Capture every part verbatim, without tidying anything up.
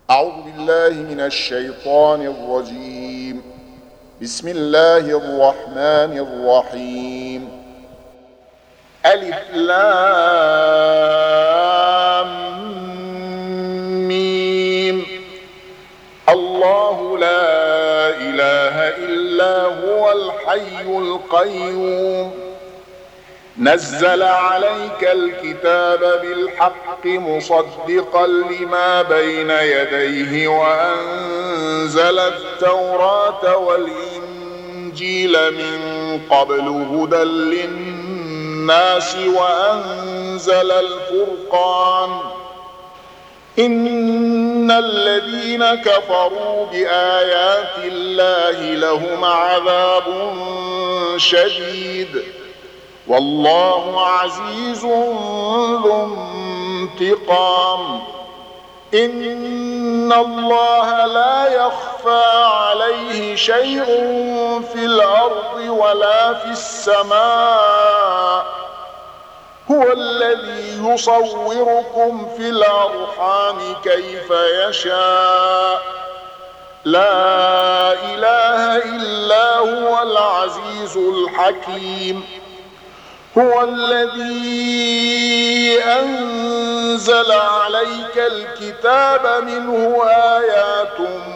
أعوذ بالله من الشيطان الرجيم. بسم الله الرحمن الرحيم. ألف لام ميم. الله لا إله إلا هو الحي القيوم. نزل عليك الكتاب بالحق مصدقا لما بين يديه وأنزل التوراة والإنجيل من قبل هدى للناس وأنزل الفرقان. إن الذين كفروا بآيات الله لهم عذاب شديد والله عزيز ذو انتقام. إن الله لا يخفى عليه شيء في الأرض ولا في السماء. هو الذي يصوركم في الأرحام كيف يشاء. لا إله إلا هو العزيز الحكيم. هو الذي أنزل عليك الكتاب منه آيات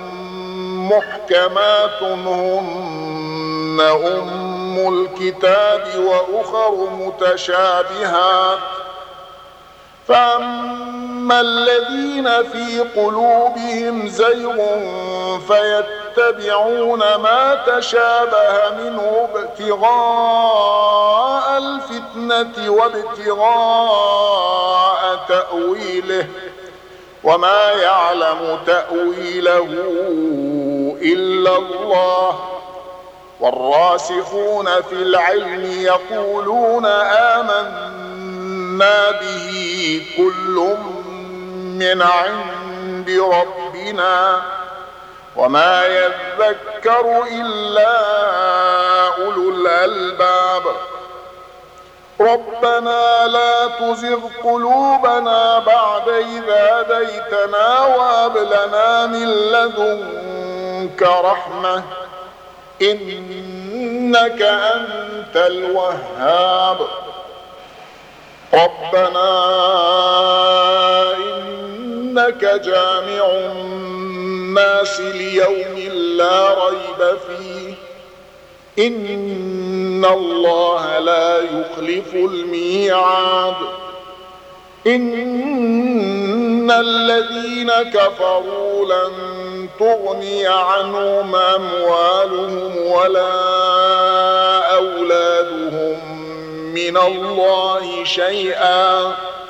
محكمات هن أم الكتاب وأخر متشابهات. فأما الذين في قلوبهم زيغ فيتبعون ما تشابه منه ابتغاء الفتنة وابتغاء تأويله وما يعلم تأويله إلا الله. والراسخون في العلم يقولون آمنا به كل من عند ربنا وما يذكر إلا أولو الألباب. ربنا لا تزغ قلوبنا بعد إذ هديتنا وهب لنا من لدنك رحمة إنك أنت الوهاب. ربنا إنك جامع الناس ليوم لا ريب فيه إن الله لا يخلف الميعاد. إن الذين كفروا لن تغني عنهم أموالهم ولا أولادهم من الله شيئا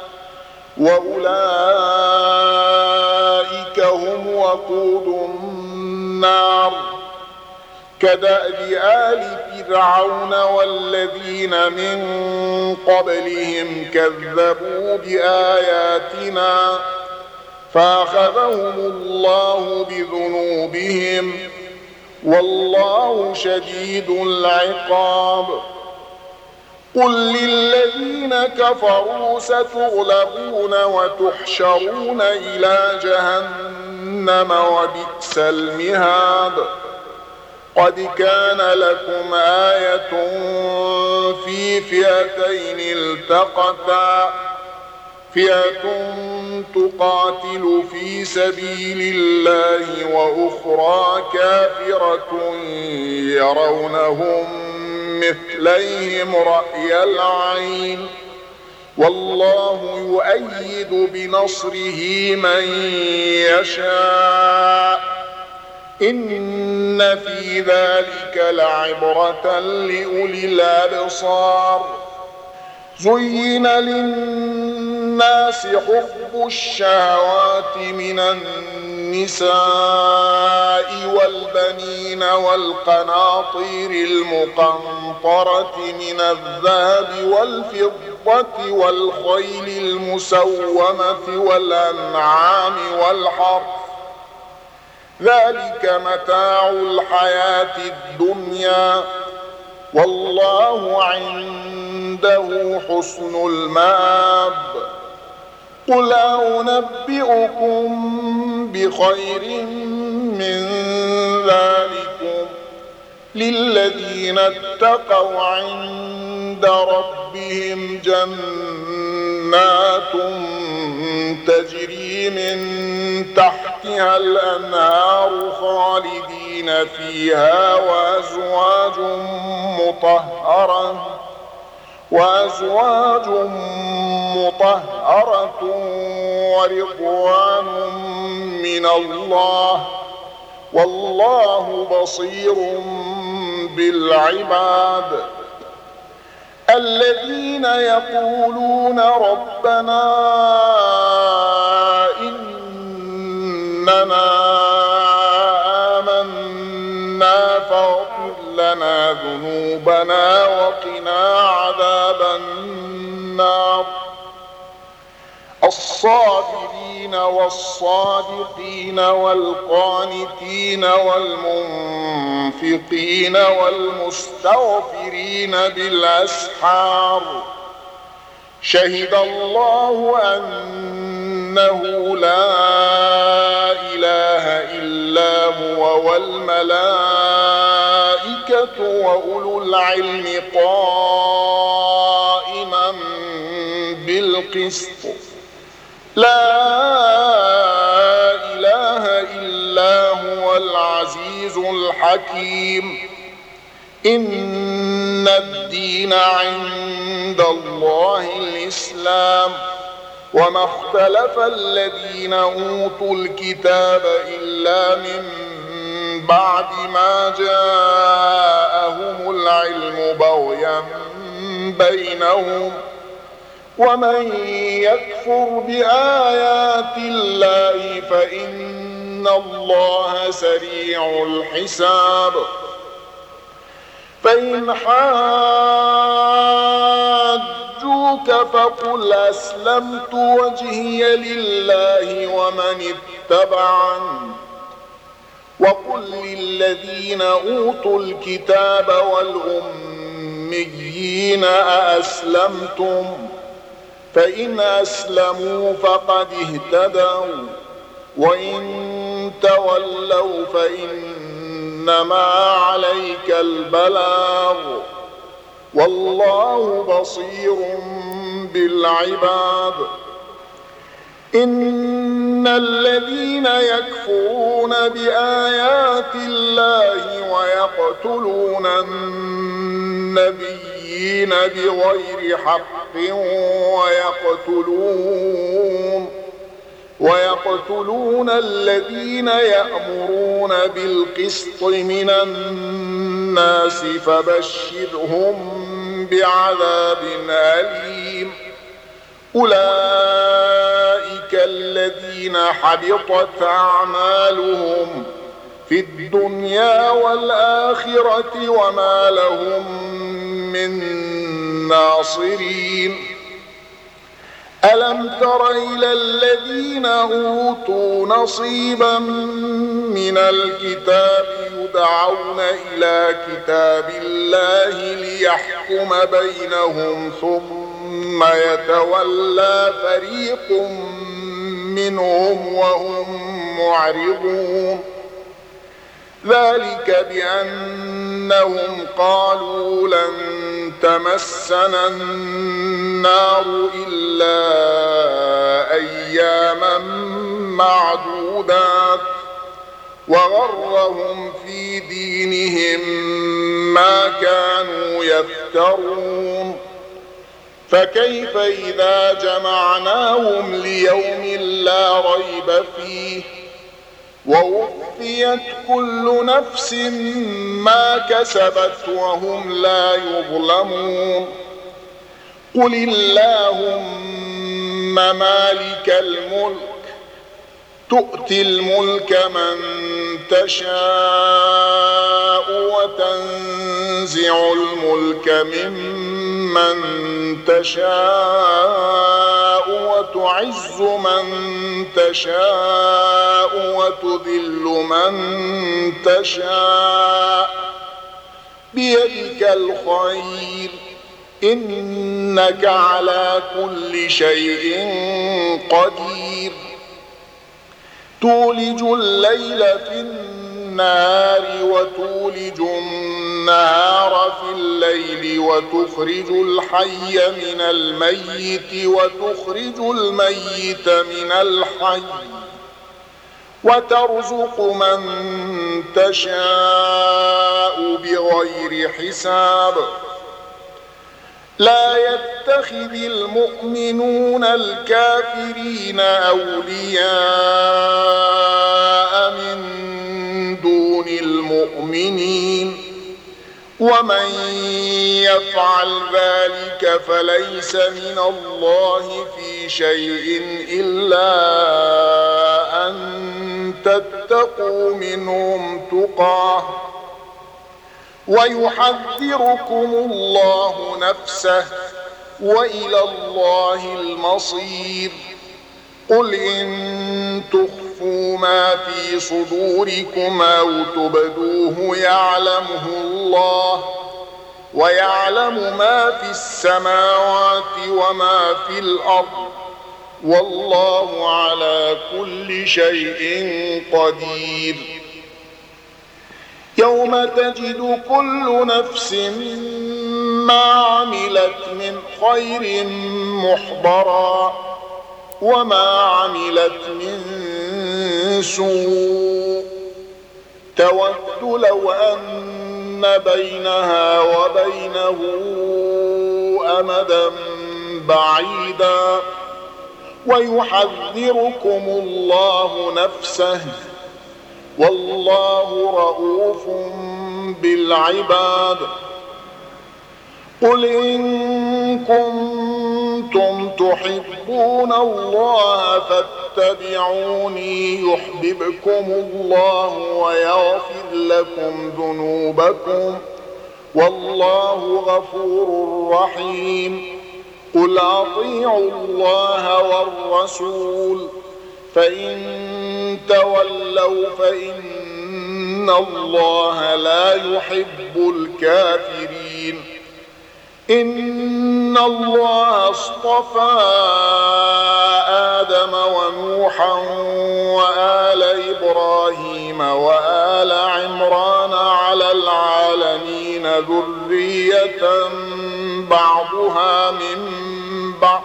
وأولئك هم وقود النار. كدأب آل فرعون والذين من قبلهم كذبوا بآياتنا فأخذهم الله بذنوبهم والله شديد العقاب. قل للذين كفروا ستغلبون وتحشرون إلى جهنم وبئس المهاد. قد كان لكم آية في فئتين التقتا فئة تقاتل في سبيل الله وأخرى كافرة يرونهم مثليهم رأي العين والله يؤيد بنصره من يشاء. إن في ذلك لعبرة لأولي الأبصار. زين للناس حب الشهوات من النساء والبنين والقناطير المقنطرة من الذهب والفضة والخيل المسومة والأنعام والحرث ذلك متاع الحياة الدنيا والله عنده حسن المآب. قل أنبئكم بخير من ذلكم للذين اتقوا عند ربهم جنات تجري من تحتها الأنهار خالدين فيها وأزواج مطهرة وأزواج مطهرة ورضوان من الله والله بصير بالعباد الذين يقولون ربنا إننا آمنا فاغفر لنا ذنوبنا وقنا عذاب النار الصابرين والصادقين والقانتين والمنفقين والمستغفرين بالأسحار شهد الله أنه لا إله إلا هو والملائكة وأولو العلم قائما بالقسط لا إله إلا هو العزيز الحكيم إن الدين عند الله الإسلام وما اختلف الذين أوتوا الكتاب إلا من بعد ما جاءهم العلم بغيا بينهم ومن يكفر بآيات الله فإن الله سريع الحساب فإن حاجوك فقل أسلمت وجهي لله ومن اتبعني وقل للذين أوتوا الكتاب والأميين أأسلمتم فإن أسلموا فقد اهتدوا وإن تولوا فإنما عليك البلاغ والله بصير بالعباد إن الذين يكفرون بآيات الله ويقتلون النبيين بغير حق ويقتلون ويقتلون الذين يأمرون بالقسط من الناس فبشرهم بعذاب أليم أولئك الذين حبطت أعمالهم في الدنيا والآخرة وما لهم من ناصرين ألم تر إلى الذين أوتوا نصيبا من الكتاب يدعون إلى كتاب الله ليحكم بينهم ثم يتولى فريق منهم وهم معرضون ذلك بأنهم قالوا لن تمسنا النار إلا أياما معدودات وغرهم في دينهم ما كانوا يفترون فكيف إذا جمعناهم ليوم لا ريب فيه ووفيت كل نفس ما كسبت وهم لا يظلمون قل اللهم مالك الملك تؤتي الملك من تشاء وتنزع الملك ممن تشاء وتعز من تشاء وتذل من تشاء بيدك الخير إنك على كل شيء قدير تولج الليل في النهار وتولج النهار في الليل وتخرج الحي من الميت وتخرج الميت من الحي وترزق من تشاء بغير حساب. لا يتخذ المؤمنون الكافرين أولياء من دون المؤمنين ومن يفعل ذلك فليس من الله في شيء إلا أن تتقوا منهم تقاه ويحذركم الله نفسه وإلى الله المصير. قل إن تخفوا ما في صدوركم أو تبدوه يعلمه الله ويعلم ما في السماوات وما في الأرض والله على كل شيء قدير. يوم تجد كل نفس ما عملت من خير محضرا وما عملت من سوء تود لو أن بينها وبينه أمدا بعيدا ويحذركم الله نفسه والله رؤوف بالعباد. قل إن كنتم تحبون الله فاتبعوني يحببكم الله ويغفر لكم ذنوبكم والله غفور رحيم. قل أطيعوا الله والرسول فإن تولوا فإن الله لا يحب الكافرين. إن الله اصطفى آدم ونوحا وآل إبراهيم وآل عمران على العالمين ذرية بعضها من بعض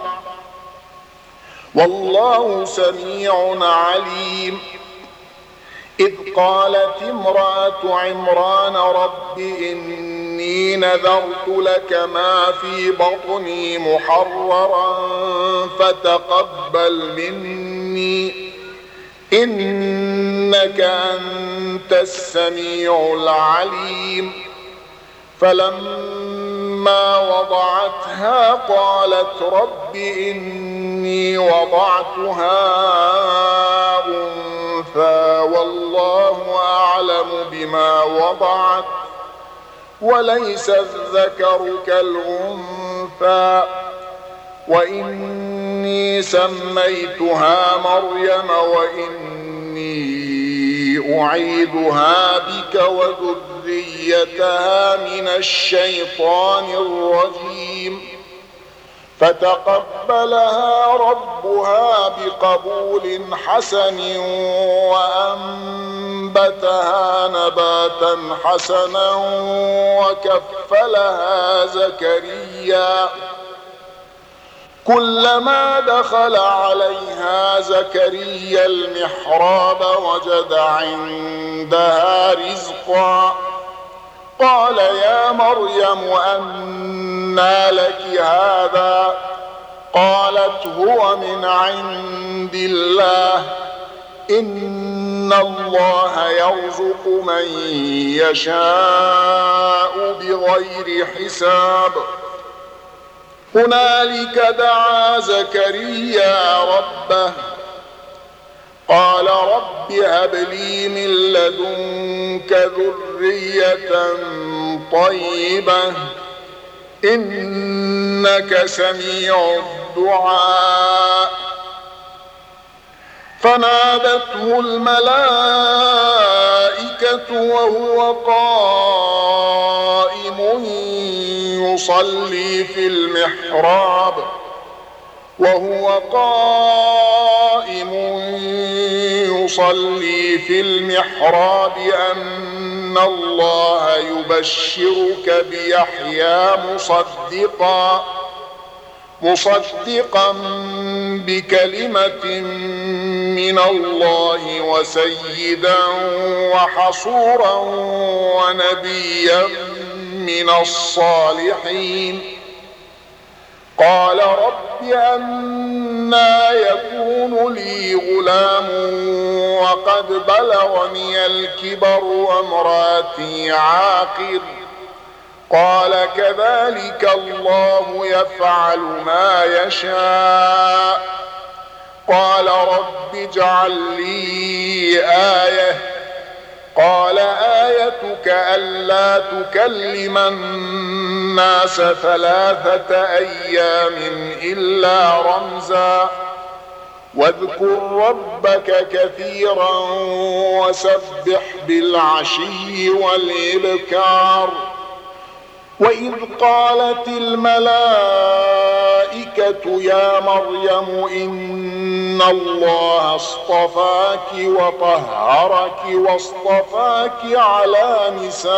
والله سميع عليم. إذ قالت امرأة عمران رب إني نذرت لك ما في بطني محررا فتقبل مني إنك أنت السميع العليم. فلما وضعتها قالت رب إني وضعتها أنثى والله أعلم بما وضعت وليس الذكر كالأنثى وإني سميتها مريم وإني أعيذها بك وذريتها من الشيطان الرجيم. فتقبلها ربها بقبول حسن وأنبتها نباتا حسنا وكفلها زكريا. كلما دخل عليها زكريا المحراب وجد عندها رزقا قال يا مريم أنى لك هذا قالت هو من عند الله إن الله يرزق من يشاء بغير حساب. هنالك دعا زكريا ربه قال رب هب لي من لدنك ذرية طيبة إنك سميع الدعاء. فنادته الملائكة وهو قائم يصلي في المحراب وهو قائم يصلي في المحراب أن الله يبشرك بيحيى مصدقا مصدقا بكلمة من الله وسيدا وحصورا ونبيا من الصالحين. قال رب أنى يكون لي غلام وقد بلغني الكبر وامرأتي عاقر. قال كذلك الله يفعل ما يشاء. قال رب اجعل لي آية. قال آيتك ألا تكلم الناس ثلاثة أيام إلا رمزا واذكر ربك كثيرا وسبح بالعشي والإبكار. وإذ قالت الملائكة يا مريم إن الله اصطفاك وطهرك واصطفاك على نساء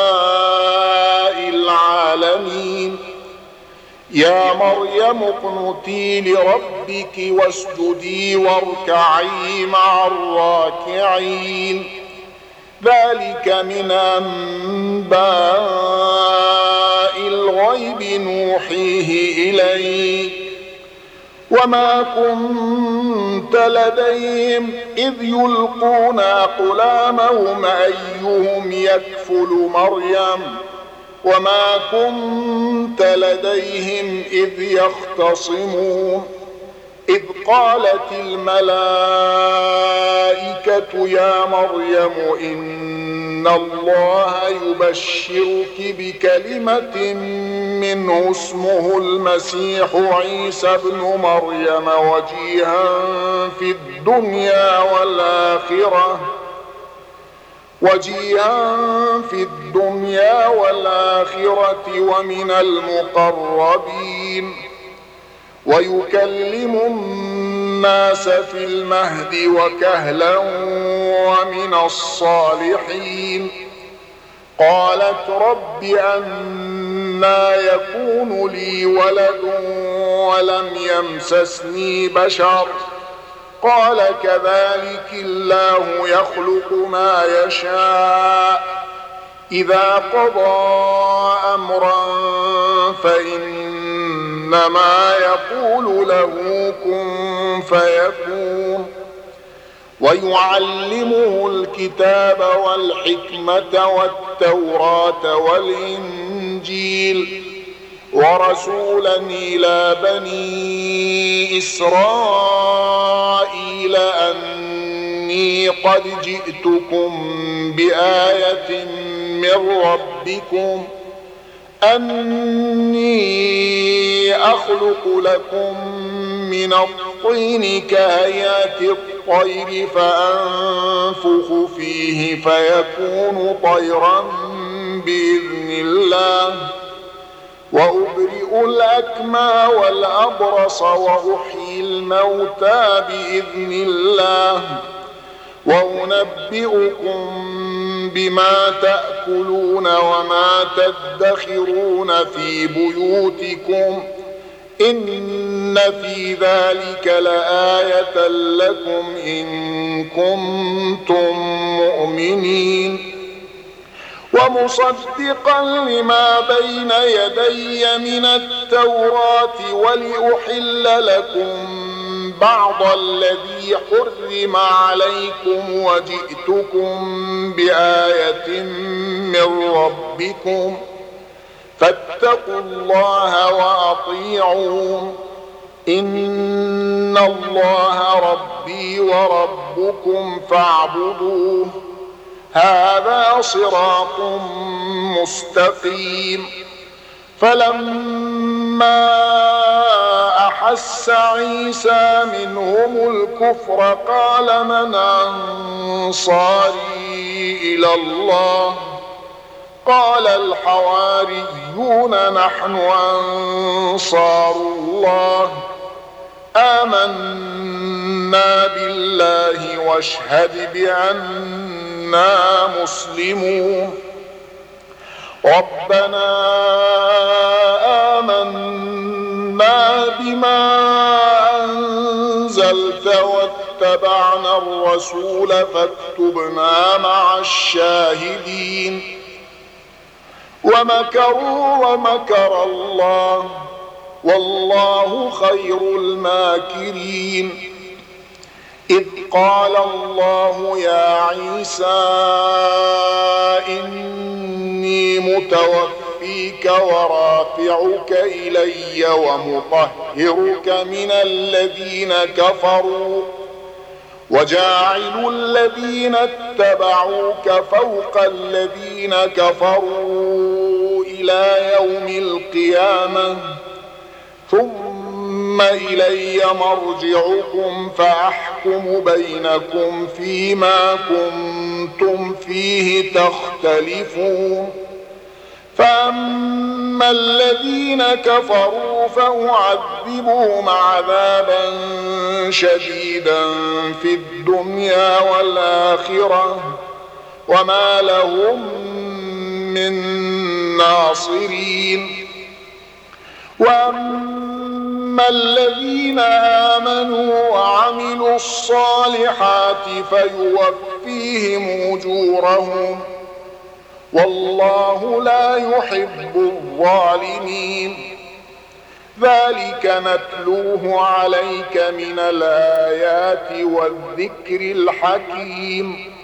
العالمين. يا مريم اقنتي لربك واسجدي واركعي مع الراكعين. ذلك من أنباء الغيب نوحيه إليك وما كنت لديهم إذ يلقون أقلامهم أيهم يكفل مريم وما كنت لديهم إذ يختصمون. إذ قالت الملائكة يا مريم إن الله يبشرك بكلمة منه اسمه المسيح عيسى ابن مريم وجيها في الدنيا والآخرة وجيها في الدنيا والآخرة ومن المقربين ويكلم الناس في المهد وكهلا ومن الصالحين. قالت رب أنى يكون لي ولد ولم يمسسني بشر. قال كذلك الله يخلق ما يشاء إذا قضى أمرا فإنما يقول له كن فيكون. ويعلمه الكتاب والحكمة والتوراة والإنجيل ورسولا إلى بني إسرائيل أني قد جئتكم بآية من ربكم أني أخلق لكم من الطين كهيئة الطير فأنفخ فيه فيكون طيرا بإذن الله وأبرئ الأكمى والأبرص وأحيي الموتى بإذن الله وأنبئكم بما تأكلون وما تدخرون في بيوتكم إن في ذلك لآية لكم إن كنتم مؤمنين. ومصدقا لما بين يدي من التوراة ولأحل لكم بعض الذي حرم عليكم وجئتكم بآية من ربكم فاتقوا الله وأطيعون إن الله ربي وربكم فاعبدوه هذا صراط مستقيم. فلما أحس عيسى منهم الكفر قال من أنصاري إلى الله قال الحواريون نحن أنصار الله آمنا بالله واشهد بأننا مسلمون ربنا آمنا بما أنزلت واتبعنا الرسول فاكتبنا مع الشاهدين ومكروا ومكر الله والله خير الماكرين إذ قال الله يا عيسى إني متوفيك ورافعك إلي ومطهرك من الذين كفروا وجاعل الذين اتبعوك فوق الذين كفروا إلى يوم القيامة ثم إلي مرجعكم فأحكم بينكم فيما كنتم فيه تختلفون فأما الذين كفروا فأعذبهم عذابا شديدا في الدنيا والآخرة وما لهم من ناصرين وأما الذين آمنوا وعملوا الصالحات فيوفيهم أجورهم والله لا يحب الظالمين ذلك نتلوه عليك من الآيات والذكر الحكيم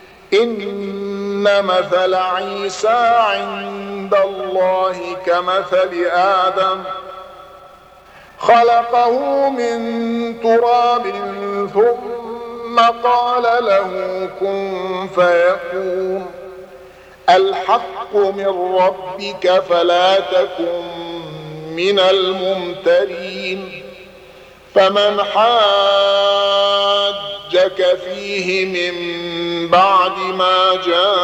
إن مثل عيسى عند الله كمثل آدم خلقه من تراب ثم قال له كن فيكون الحق من ربك فلا تكن من الممترين فمن حاجك فيه من بعد ما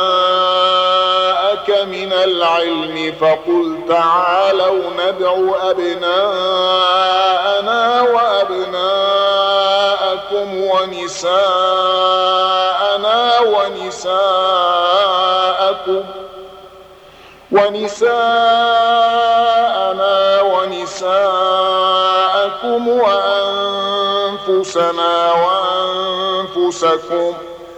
جاءك من العلم فقل تعالوا ندع أبناءنا وأبناءكم ونساءنا ونساءكم ونساءنا ونساءكم وأنفسنا وأنفسكم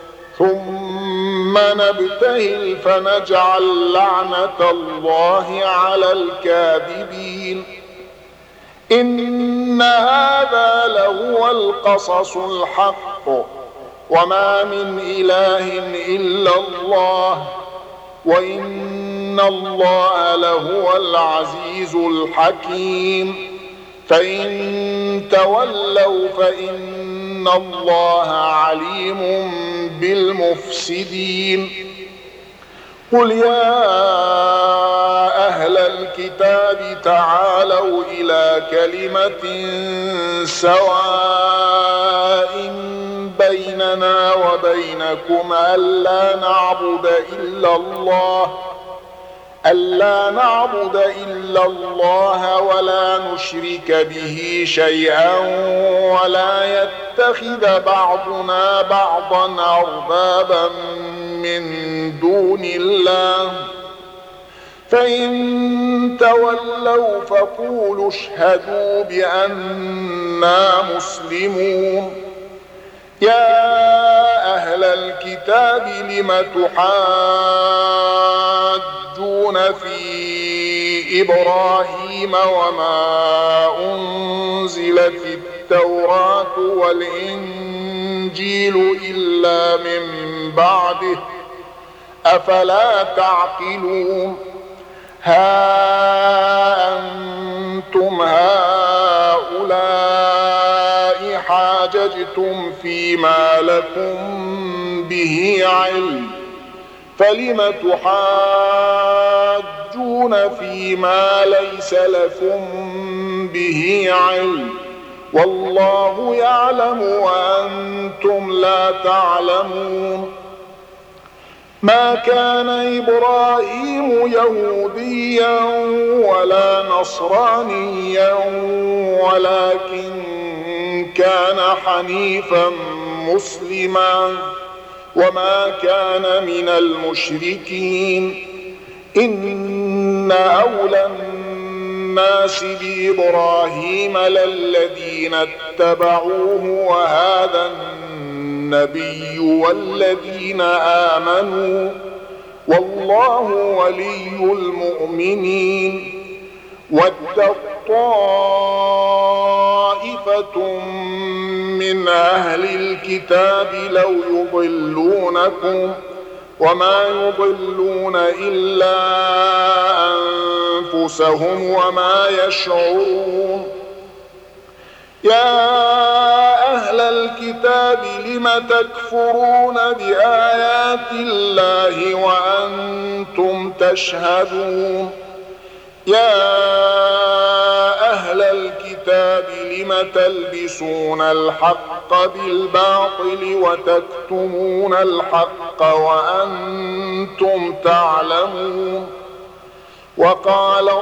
ثم نبتهل فنجعل لعنة الله على الكاذبين إن هذا لهو القصص الحق وما من إله إلا الله وإن الله لهو العزيز الحكيم فإن تولوا فإن الله عليم بالمفسدين قل يا أهل الكتاب تعالوا إلى كلمة سواء بيننا وبينكم ألا نعبد إلا الله ألا نعبد إلا الله ولا نشرك به شيئا ولا يتخذ بعضنا بعضا أربابا من دون الله فإن تولوا فقولوا اشهدوا بأننا مسلمون يا أهل الكتاب لم تحاجون في إبراهيم وما أنزلت التوراة والإنجيل إلا من بعده أفلا تعقلون ها أنتم هؤلاء حاججتم فيما لكم به علم فلم تحاجون فيما ليس لكم به علم والله يعلم وأنتم لا تعلمون ما كان إبراهيم يهوديا ولا نصرانيا ولكن كان حنيفا مسلما وما كان من المشركين. إن أولى الناس بإبراهيم للذين اتبعوه وهذا النبي والذين آمنوا والله ولي المؤمنين. ودت طائفة من أهل الكتاب لو يضلونكم وما يضلون إلا أنفسهم وما يشعرون. يا أهل الكتاب لم تكفرون بآيات الله وأنتم تشهدون. يا أهل الكتاب لم تلبسون الحق بالباطل وتكتمون الحق وأنتم تعلمون. وقال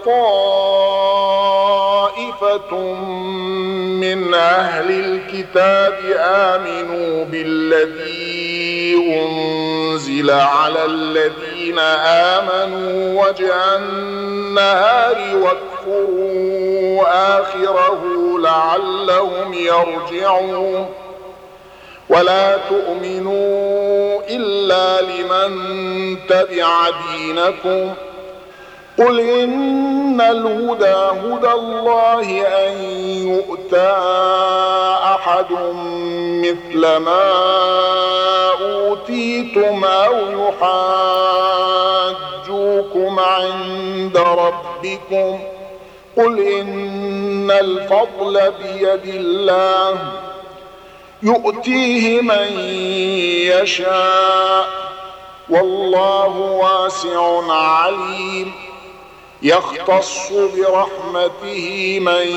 طائفة من أهل الكتاب آمنوا بالذي أنزل على الذين آمنوا وجه النهار واكفروا آخره لعلهم يرجعون. ولا تؤمنوا إلا لمن تبع دينكم. قل إن الهدى هدى الله أن يؤتى أحد مثل ما أوتيتم أو يحاجوكم عند ربكم. قل إن الفضل بيد الله يؤتيه من يشاء والله واسع عليم. يختص برحمته من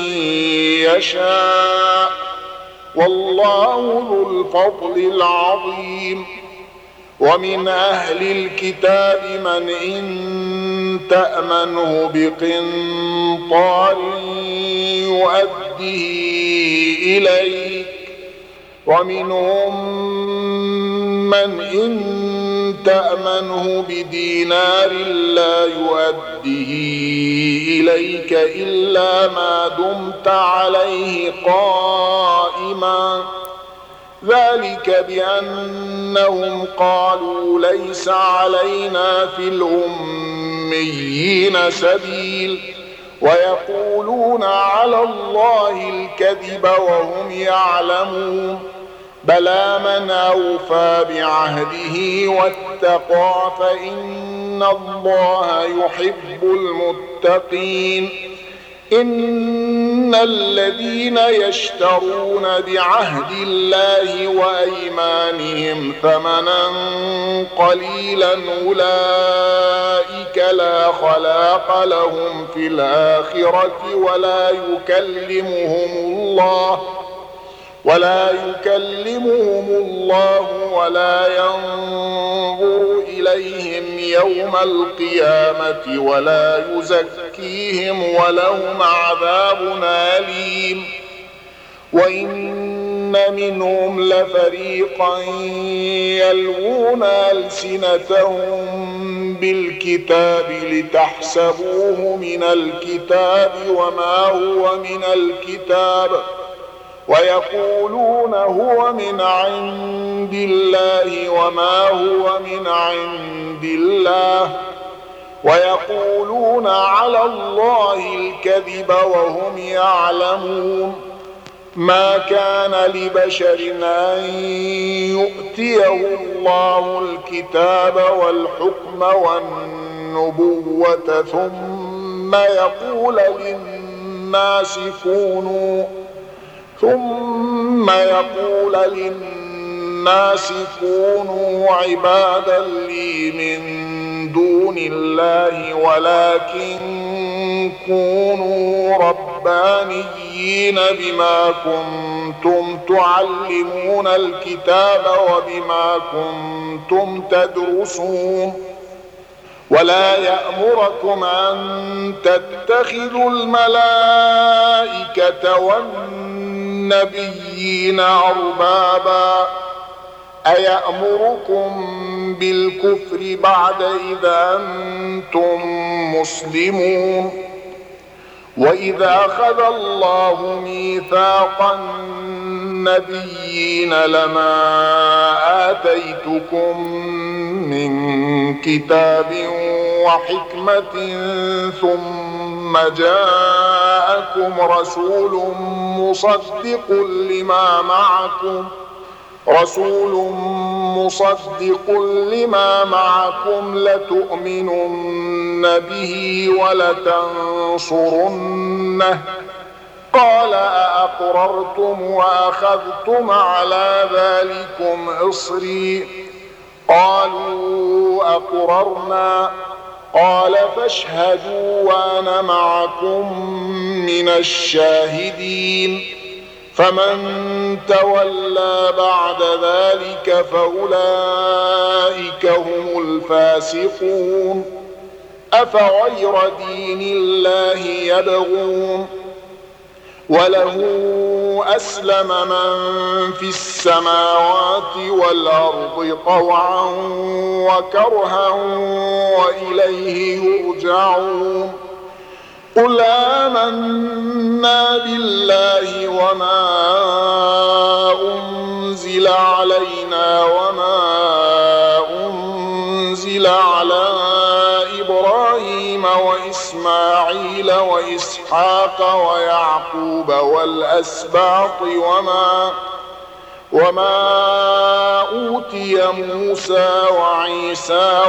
يشاء والله ذو الفضل العظيم. ومن أهل الكتاب من إن تأمنه بقنطار يؤديه إليك ومنهم من إن تأمنه بدينار لا يؤديه إليك إلا ما دمت عليه قائما. ذلك بأنهم قالوا ليس علينا في الأميين سبيل ويقولون على الله الكذب وهم يعلمون. بلى من أوفى بعهده واتقى فإن الله يحب المتقين. إن الذين يشترون بعهد الله وأيمانهم ثمنا قليلا أولئك لا خلاق لهم في الآخرة ولا يكلمهم الله ولا يكلمهم الله ولا ينظر إليهم يوم القيامة ولا يزكيهم ولهم عذاب أليم. وإن منهم لفريقا يلوون ألسنتهم بالكتاب لتحسبوه من الكتاب وما هو من الكتاب ويقولون هو من عند الله وما هو من عند الله ويقولون على الله الكذب وهم يعلمون. ما كان لبشر أن يؤتيه الله الكتاب والحكم والنبوة ثم يقول للناس كونوا ثم يقول للناس الناس كونوا عبادا لي من دون الله ولكن كونوا ربانيين بما كنتم تعلمون الكتاب وبما كنتم تدرسون ولا يأمركم أن تتخذوا الملائكة والنبيين أربابا أيأمركم بالكفر بعد إذا أنتم مسلمون وإذا أخذ الله ميثاق النبيين لما آتيتكم من كتاب وحكمة ثم جاءكم رسول مصدق لما معكم رسول مصدق لما معكم لتؤمنن به ولتنصرنه قال أأقررتم وأخذتم على ذلكم إصري قالوا أقررنا قال فاشهدوا وأنا معكم من الشاهدين فمن تولى بعد ذلك فأولئك هم الفاسقون أفغير دين الله يبغون وله أسلم من في السماوات والأرض طوعا وكرها وإليه يرجعون قل آمنا بالله وما أنزل علينا وما أنزل على إبراهيم وإسماعيل وإسحاق ويعقوب والأسباط وما وما أوتي موسى وعيسى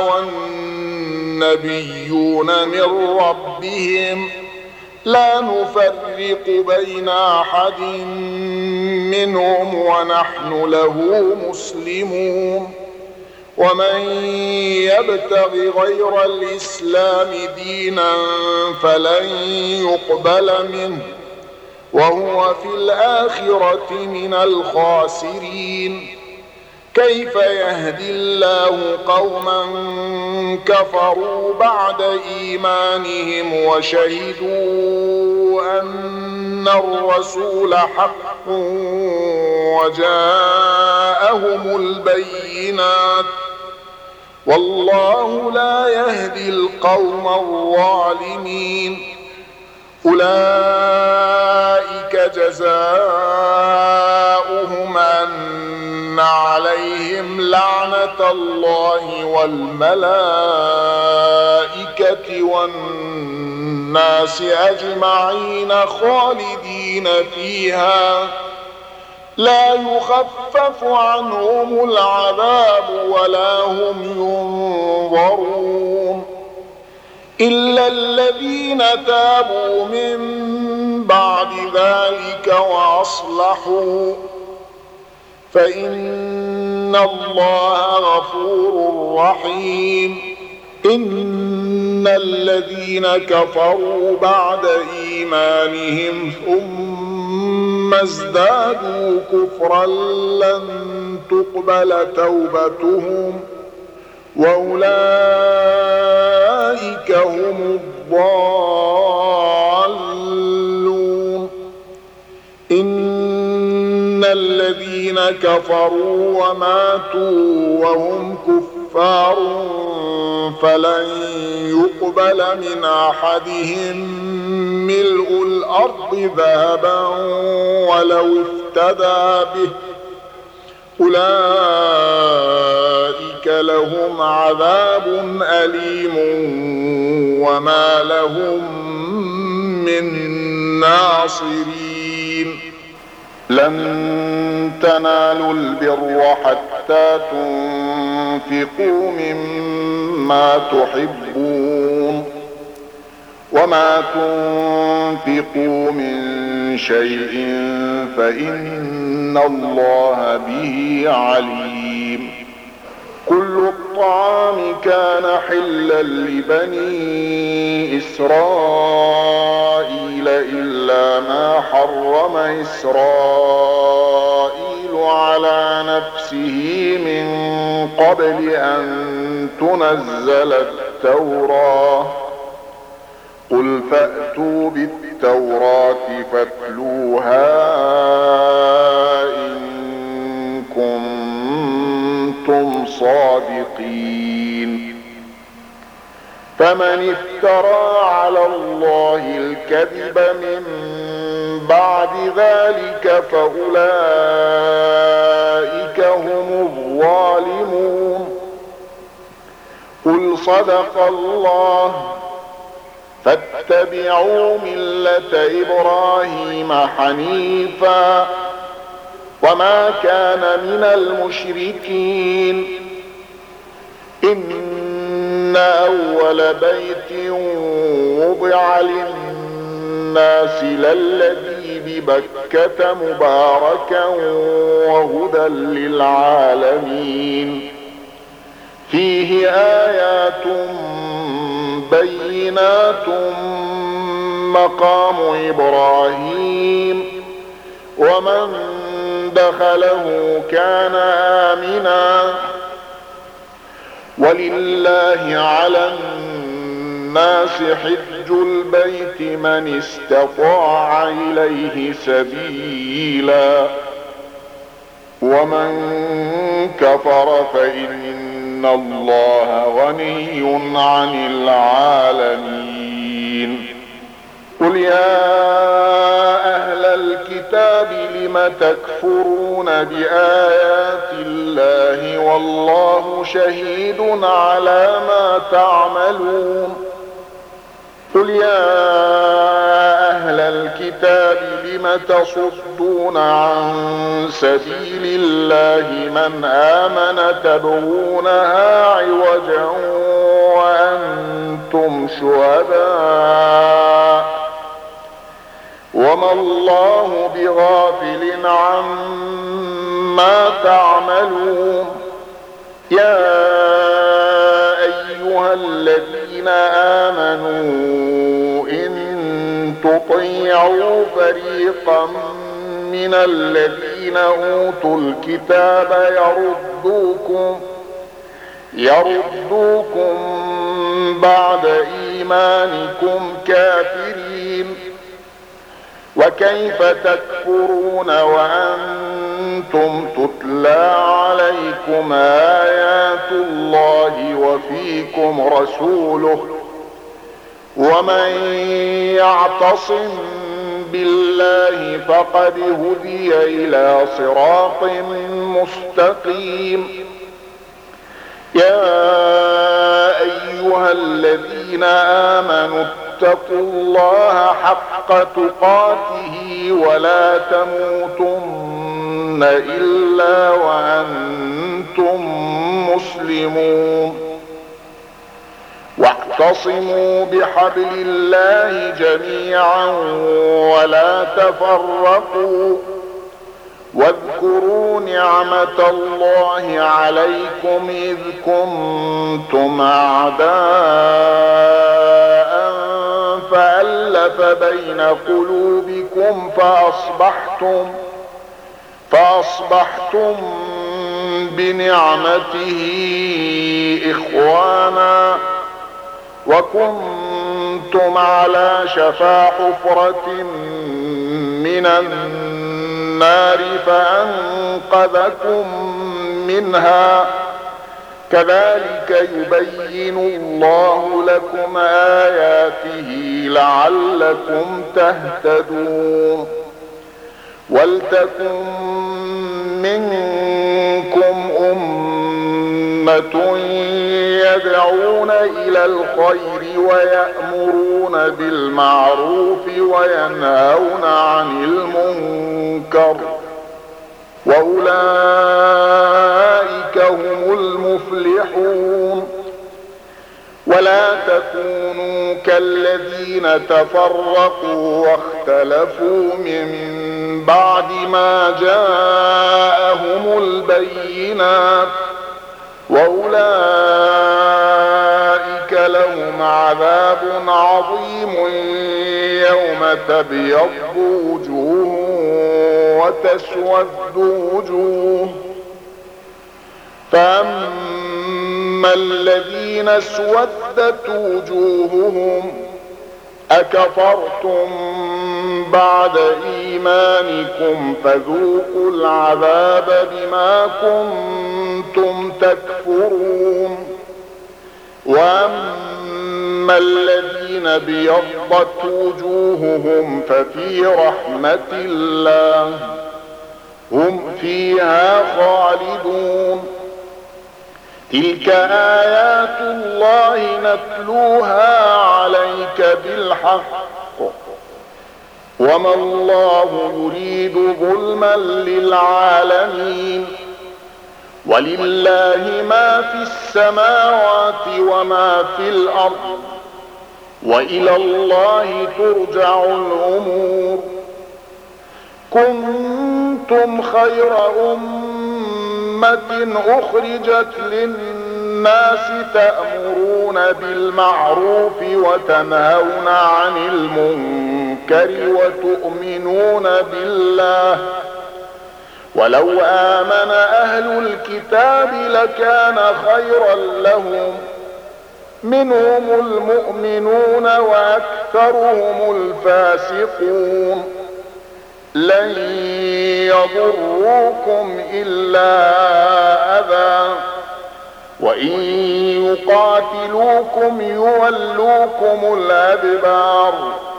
والنبيون من ربهم لا نفرق بين أحد منهم ونحن له مسلمون ومن يبتغ غير الإسلام دينا فلن يقبل منه وهو في الآخرة من الخاسرين كيف يهدي الله قوما كفروا بعد إيمانهم وشهدوا أن الرسول حق وجاءهم البينات والله لا يهدي القوم الظالمين أولئك جزاؤهم أن عليهم لعنة الله والملائكة والناس أجمعين خالدين فيها لا يخفف عنهم العذاب ولا هم ينظرون إلا الذين تابوا من بعد ذلك وأصلحوا فإن الله غفور رحيم إن الذين كفروا بعد إيمانهم ثم ازدادوا كفرا لن تقبل توبتهم وأولئك هم الضالون إن الذين كفروا وماتوا وهم كفار فلن يقبل من أحدهم ملء الأرض ذهبا ولو افتدى به أولئك لهم عذاب أليم وما لهم من ناصرين لن تنالوا البر حتى تنفقوا مما تحبون وما تنفقوا من شيء فإن الله به عليم الطعام كان حلا لبني إسرائيل إلا ما حرم إسرائيل على نفسه من قبل أن تنزل التوراة قل فأتوا بالتوراة فاتلوها إن كنتم صادقين فمن افترى على الله الكذب من بعد ذلك فأولئك هم الظالمون قل صدق الله فاتبعوا ملة إبراهيم حنيفا وما كان من المشركين إن أول بيت وضع للناس للذي ببكة مباركا وهدى للعالمين فيه آيات بينات مقام إبراهيم ومن دخله كان آمنا ولله على الناس حج البيت من استطاع إليه سبيلا ومن كفر فإن الله غني عن العالمين قل يا أهل الكتاب لم تكفرون بآيات الله والله شهيد على ما تعملون قل يا أهل الكتاب لم تصدون عن سبيل الله من آمن تبغونها عوجا وأنتم شهداء وما الله بغافل عما تعملون يا أيها الذين آمنوا إن تطيعوا فريقا من الذين أوتوا الكتاب يردوكم يردوكم بعد إيمانكم كافرين وكيف تكفرون وأنتم تتلى عليكم آيات الله وفيكم رسوله ومن يعتصم بالله فقد هدي إلى صراط مستقيم يا أيها الذين آمنوا اتقوا الله حق تقاته ولا تموتن إلا وأنتم مسلمون واعتصموا بحبل الله جميعا ولا تفرقوا واذكروا نعمة الله عليكم إذ كنتم أعداء فألف بين قلوبكم فأصبحتم فأصبحتم بنعمته إخوانا وكنتم على شفا حفرة من النار فأنقذكم منها كذلك يبين الله لكم آياته لعلكم تهتدون ولتكن منكم أمة يدعون إلى الخير ويأمرون بالمعروف وينهون عن المنكر وأولئك هم المفلحون ولا تكونوا كالذين تفرقوا واختلفوا من بعد ما جاءهم البينات وأولئك لهم عذاب عظيم يوم تبيض وجوه وتسود وجوه. فأما الذين اسودت وجوههم أكفرتم بعد إيمانكم فذوقوا العذاب بما كنتم تكفرون. وأما الذين بيضت وجوههم ففي رحمة الله هم فيها خالدون. تلك آيات الله نتلوها عليك بالحق وما الله يريد ظلما للعالمين. ولله ما في السماوات وما في الأرض وإلى الله ترجع الأمور. كنتم خير أمة أخرجت للناس تأمرون بالمعروف وتنهون عن المنكر وتؤمنون بالله. ولو آمن أهل الكتاب لكان خيرا لهم منهم المؤمنون وأكثرهم الفاسقون. لن يضروكم إلا أذى وإن يقاتلوكم يولوكم الأدبار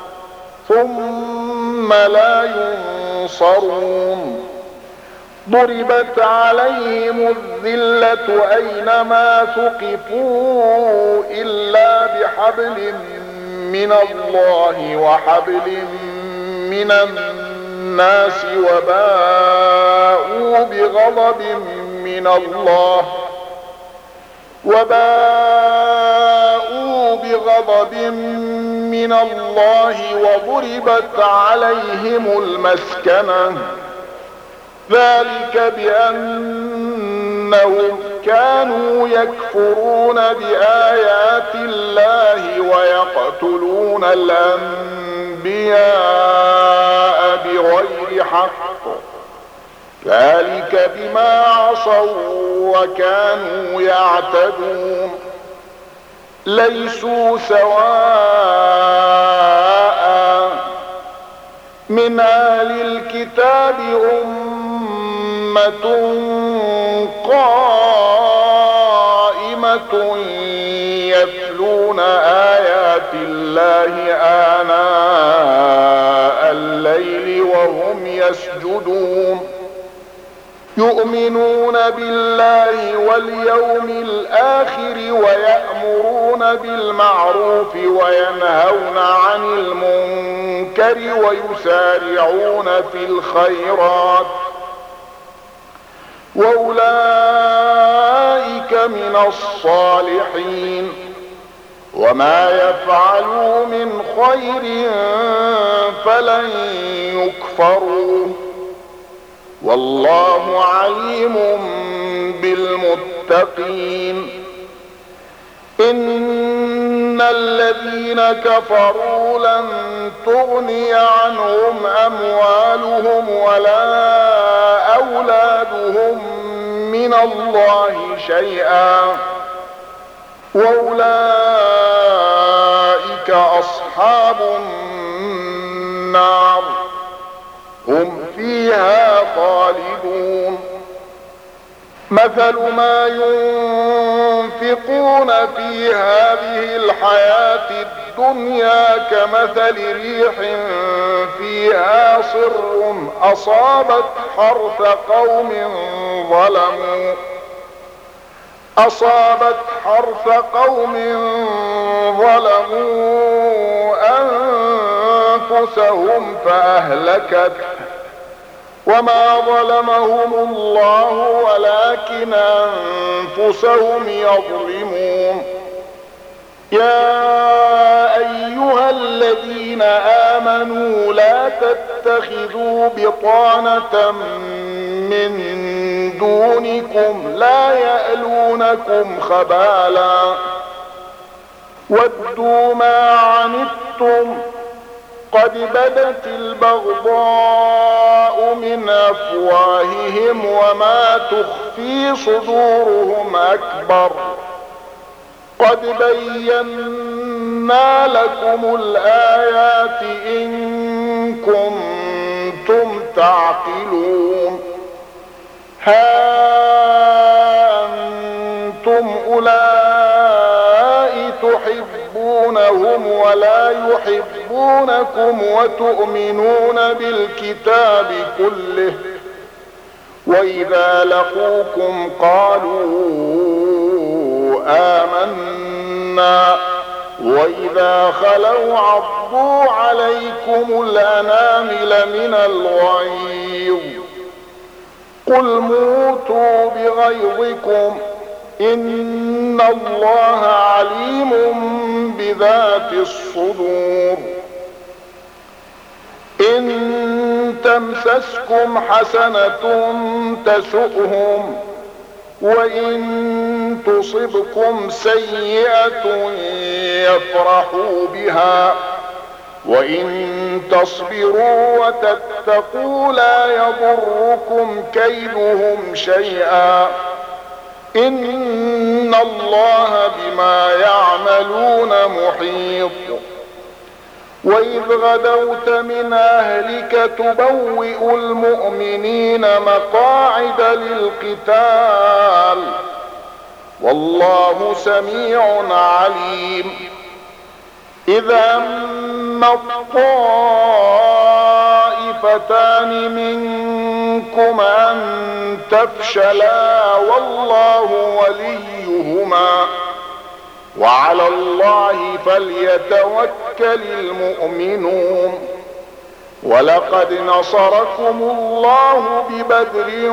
ثم لا ينصرون. ضربت عليهم الذلة أينما ثقفوا إلا بحبل من الله وحبل من الناس وباءوا بغضب من الله وباءوا بغضب من الله وضربت عليهم المسكنة ذلك بأنهم كانوا يكفرون بآيات الله ويقتلون الأنبياء بغير حق ذلك بما عصوا وكانوا يعتدون. ليسوا سواء من أهل الكتاب أمة قائمة يتلون آيات الله آناء الليل وهم يسجدون يؤمنون بالله واليوم الآخر ويأمرون بالمعروف وينهون عن المنكر ويسارعون في الخيرات وأولئك من الصالحين. وما يفعلوا من خير فلن يكفروا والله عليم بالمتقين. إن الذين كفروا لن تغني عنهم أموالهم ولا أولادهم من الله شيئا وأولئك أصحاب النار هم فيها خالدون. مثل ما ينفقون في هذه الحياة الدنيا كمثل ريح فيها صر أصابت حرث قوم ظلموا أصابت حرث قوم ظلموا أنفسهم فأهلكت وما ظلمهم الله ولكن أنفسهم يظلمون. يا أيها الذين آمنوا لا تتخذوا بطانة من دونكم لا يألونكم خبالا ودوا ما عنتم قد بدت البغضاء من أفواههم وما تخفي صدورهم أكبر قد بينا لكم الآيات إن كنتم تعقلون ها أنتم أولئك تحبونهم ولا يحبونكم وتؤمنون بالكتاب كله وإذا لقوكم قالوا آمنا وإذا خلوا عضوا عليكم الأنامل من الغيظ قل موتوا بغيظكم إن الله عليم بذات الصدور إن تمسسكم حسنة تسؤهم وإن تصبكم سيئة يفرحوا بها وإن تصبروا وتتقوا لا يضركم كيدهم شيئا إن الله بما يعملون محيط وإذ غدوت من أهلك تبوئ المؤمنين مقاعد للقتال والله سميع عليم إذا أما الطائفتان منكم أن تفشلا والله وليهما وعلى الله فليتوكل المؤمنون ولقد نصركم الله ببدر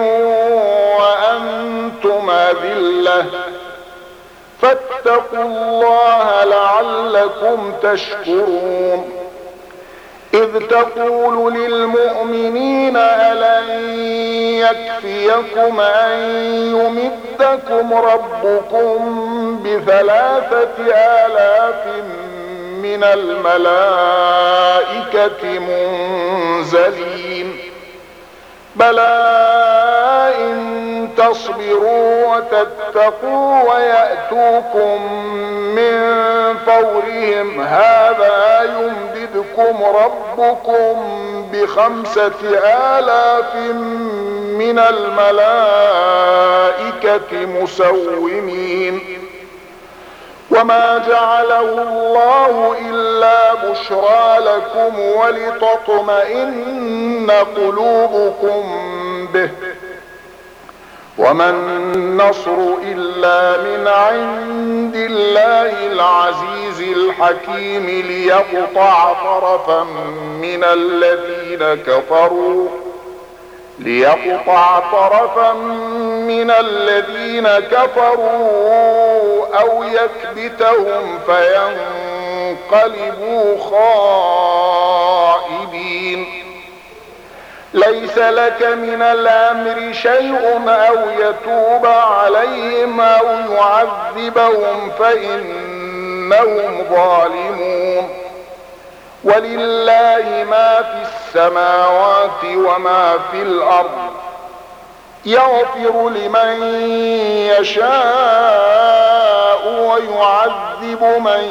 وأنتم أذلة فاتقوا الله لعلكم تشكرون إذ تقول للمؤمنين ألن يكفيكم أن يمدكم ربكم بثلاثة آلاف من الملائكة منزلين بلى إن تصبروا وتتقوا ويأتوكم من فورهم هذا يمددكم ربكم بخمسة آلاف من الملائكة مسومين وما جعله الله إلا بشرى لكم ولتطمئن قلوبكم به وما النصر إلا من عند الله العزيز الحكيم ليقطع طرفا من الذين كفروا ليقطع طرفا من الذين كفروا أو يكبتهم فينقلبوا خائبين ليس لك من الأمر شيء أو يتوب عليهم أو يعذبهم فإنهم ظالمون ولله ما في السماوات وما في الأرض يغفر لمن يشاء ويعذب من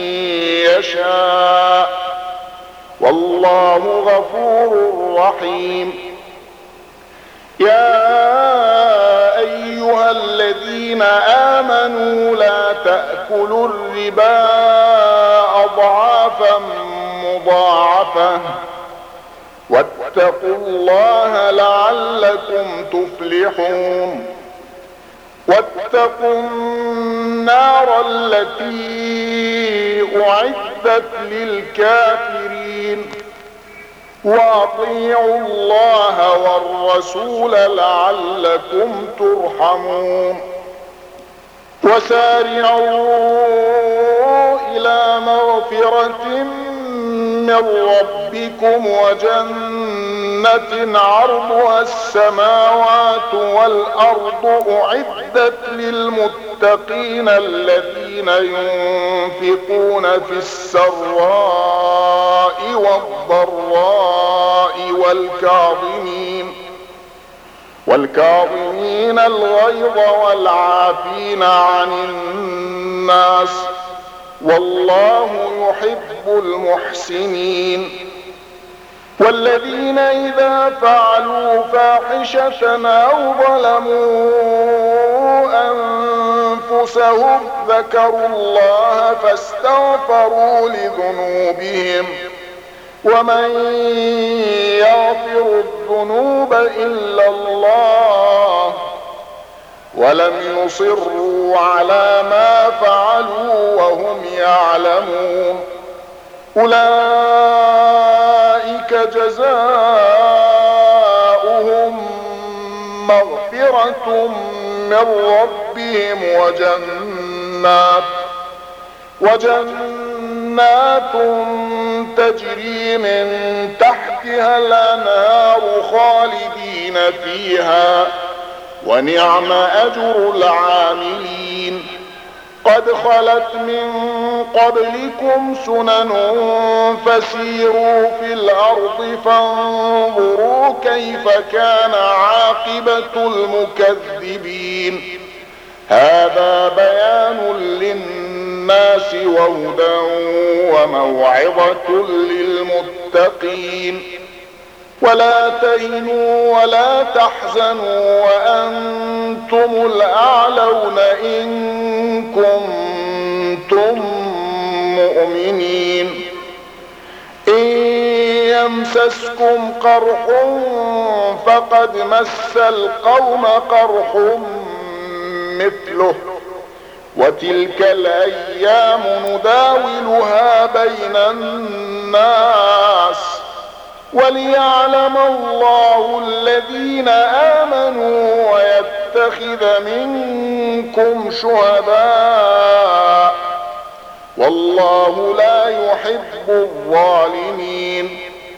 يشاء والله غفور رحيم يا أيها الذين آمنوا لا تأكلوا الربا أضعافا مضاعفة واتقوا الله لعلكم تفلحون واتقوا النار التي أعدت للكافرين وأطيعوا الله والرسول لعلكم ترحمون وسارعوا إلى مغفرة من ربكم وجنة جنة عرضها السماوات والأرض أعدت للمتقين الذين ينفقون في السراء والضراء والكاظمين والكاظمين الغيظ والعافين عن الناس والله يحب المحسنين. والذين إذا فعلوا فاحشة أو ظلموا أنفسهم ذكروا الله فاستغفروا لذنوبهم ومن يغفر الذنوب إلا الله ولم يصروا على ما فعلوا وهم يعلمون أولئك جزاؤهم مغفرة من ربهم وجنات وجنات تجري من تحتها الأنهار خالدين فيها ونعم أجر العاملين. قد خلت من قبلكم سنن فسيروا في الأرض فانظروا كيف كان عاقبة المكذبين. هذا بيان للناس وهدى وموعظة للمتقين. ولا تهنوا ولا تحزنوا وأنتم الأعلون إن كنتم مؤمنين. إن يمسسكم قرح فقد مس القوم قرح مثله وتلك الأيام نداولها بين الناس وليعلم الله الذين آمنوا ويتخذ منكم شهداء والله لا يحب الظالمين.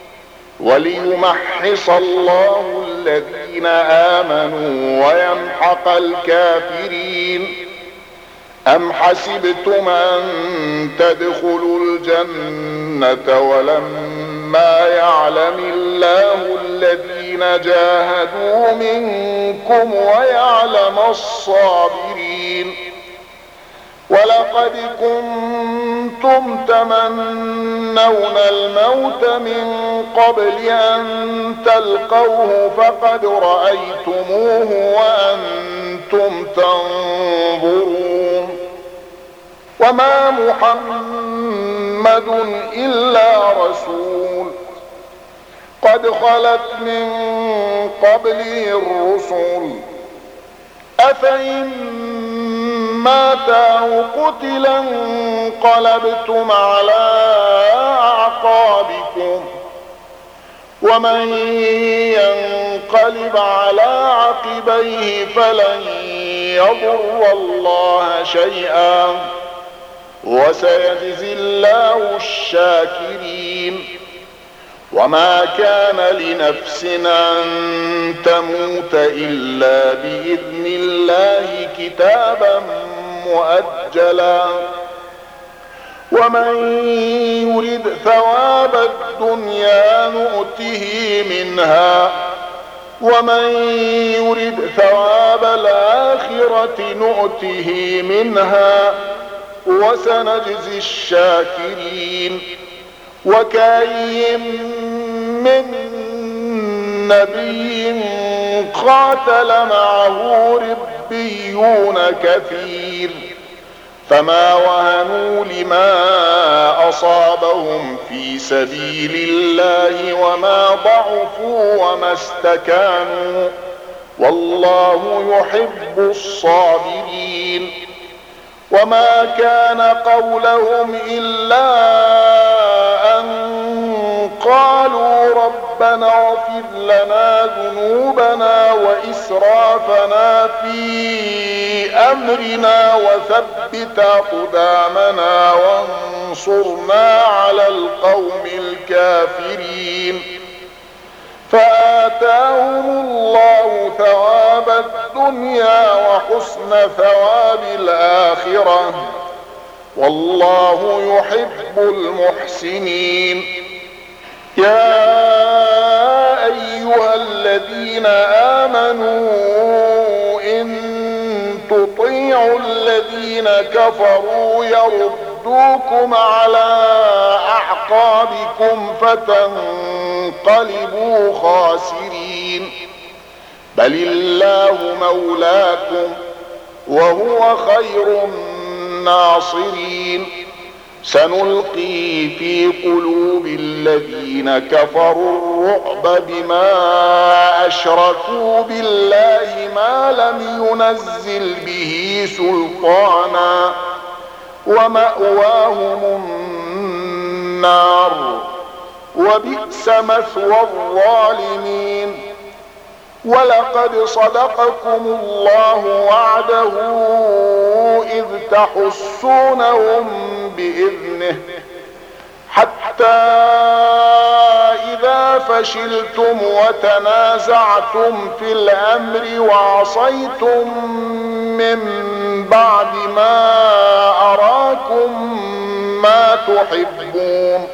وليمحص الله الذين آمنوا ويمحق الكافرين. أم حسبتم أن تدخلوا الجنة ولما يعلم الله الذين جاهدوا منكم ويعلم الصابرين. ولقد كنتم تمنون الموت من قبل أن تلقوه فقد رأيتموه وأنتم تنظرون. وما محمد إلا رسول قد خلت من قبله الرسل أفإن مات أو قتل انقلبتم على أعقابكم ومن ينقلب على عقبيه فلن يضر الله شيئا وسيجزي الله الشاكرين. وما كان لنفس أن تموت إلا بإذن الله كتابا مؤجلا. ومن يرد ثواب الدنيا نؤته منها ومن يرد ثواب الآخرة نؤته منها وسنجزي الشاكرين. وكأين من نبي قاتل معه ربيون كثير فما وهنوا لما أصابهم في سبيل الله وما ضعفوا وما استكانوا والله يحب الصابرين. وما كان قولهم إلا أن قالوا ربنا اغفر لنا ذنوبنا وإسرافنا في أمرنا وثبت أقدامنا وانصرنا على القوم الكافرين. فآتاهم الله ثواب الدنيا وحسن ثواب الآخرة، والله يحب المحسنين. يا أيها الذين آمنوا إن تطيعوا الذين كفروا يردوكم على أعقابكم فتنقلبوا خاسرين، بل الله مولاكم وهو خير الناصرين. سنلقي في قلوب الذين كفروا الرعب بما أشركوا بالله ما لم ينزل به سلطانا، ومأواهم النار، وبئس مثوى الظالمين. ولقد صدقكم الله وعده إذ تحسونهم بإذنه، حتى إذا فشلتم وتنازعتم في الأمر وعصيتم من بعد ما أراكم ما تحبون،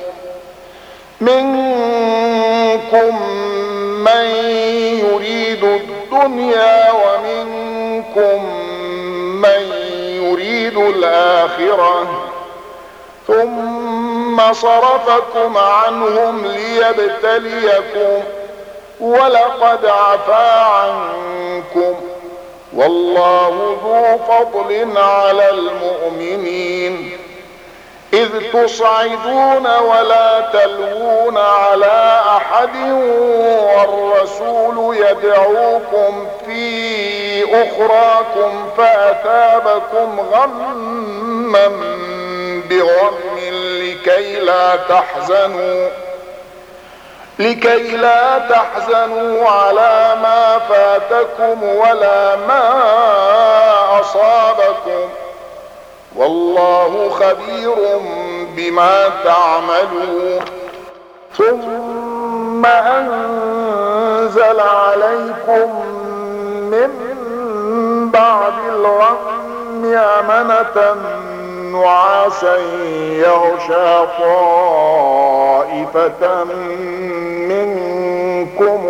منكم من يريد الدنيا ومنكم من يريد الآخرة، ثم صرفكم عنهم ليبتليكم، ولقد عفا عنكم، والله ذو فضل على المؤمنين. إذ تصعدون ولا تلوون على أحد والرسول يدعوكم في أخراكم فأثابكم غما بغم لكي لا تحزنوا لكي لا تحزنوا على ما فاتكم ولا ما أصابكم، والله خبير بما تعملون. ثم أنزل عليكم من بعد الغم أمنة نعاسا يغشى طائفة منكم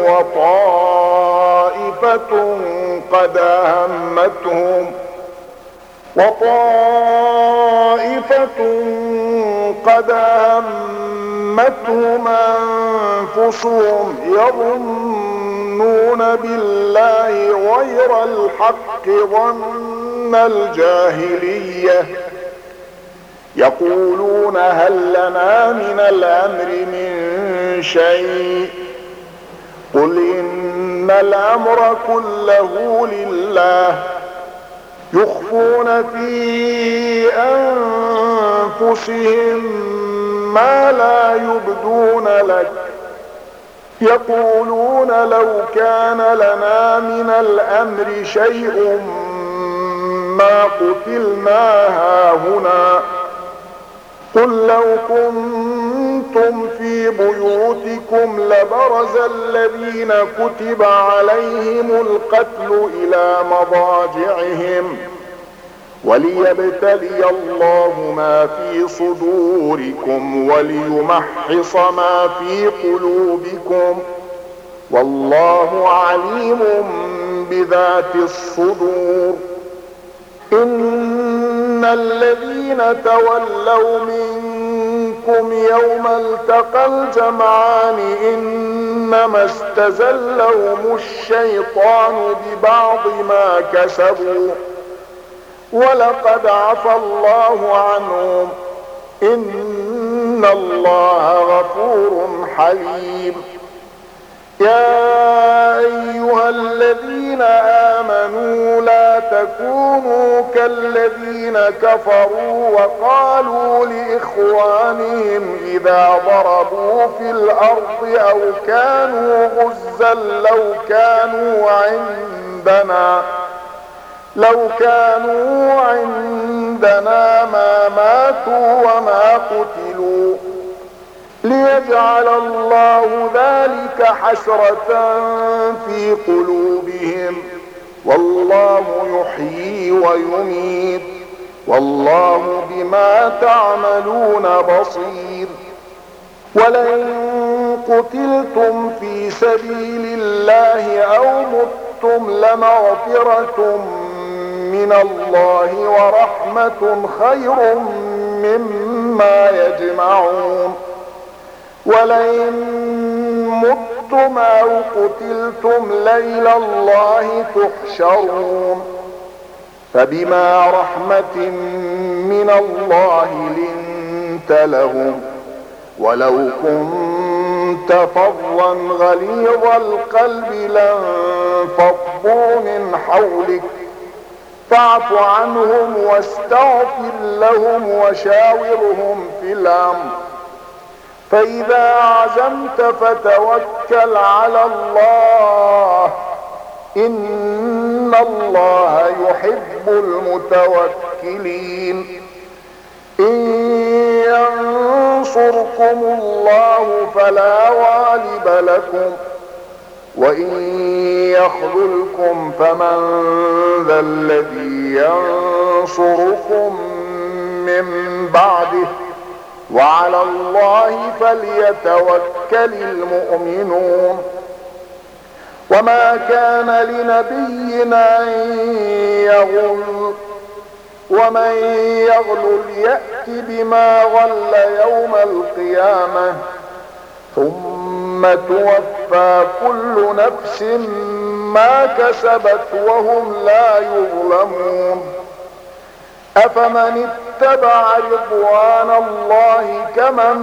وطائفة قد أهمتهم وطائفة قد أهمتهم أنفسهم يظنون بالله غير الحق ظن الجاهلية، يقولون هل لنا من الأمر من شيء، قل إن الأمر كله لله، يخفون في أنفسهم ما لا يبدون لك، يقولون لو كان لنا من الأمر شيء ما قتلنا هاهنا، قل لو كنتم في بيوتكم لبرز الذين كتب عليهم القتل إلى مضاجعهم، وليبتلي الله ما في صدوركم وليمحص ما في قلوبكم، والله عليم بذات الصدور. إن الذين تولوا منكم يوم التقى الجمعان إنما استزلهم الشيطان ببعض ما كسبوا، ولقد عفا الله عنهم، إن الله غفور حليم. يا أيها الذين آمنوا لا تكونوا كالذين كفروا وقالوا لإخوانهم إذا ضربوا في الأرض أو كانوا غزا لو كانوا عندنا لو كانوا عندنا ما ماتوا وما قتلوا ليجعل الله ذلك حسرة في قلوبهم، والله يحيي ويميت، والله بما تعملون بصير. ولئن قتلتم في سبيل الله أو متم لمغفرة من الله ورحمة خير مما يجمعون. ولئن متم أو قتلتم لإلى الله تحشرون. فبما رحمة من الله لنت لهم، ولو كنت فظا غليظ القلب لانفضوا من حولك، فاعف عنهم واستغفر لهم وشاورهم في الأمر، فإذا عزمت فتوكل على الله، إن الله يحب المتوكلين. إن ينصركم الله فلا غالب لكم، وإن يخذلكم فمن ذا الذي ينصركم من بعده، وعلى الله فليتوكل المؤمنون. وما كان لنبي أن يغل، ومن يغلل يأت بما غل يوم القيامة، ثم توفى كل نفس ما كسبت وهم لا يظلمون. أفمن اتبع رضوان الله كمن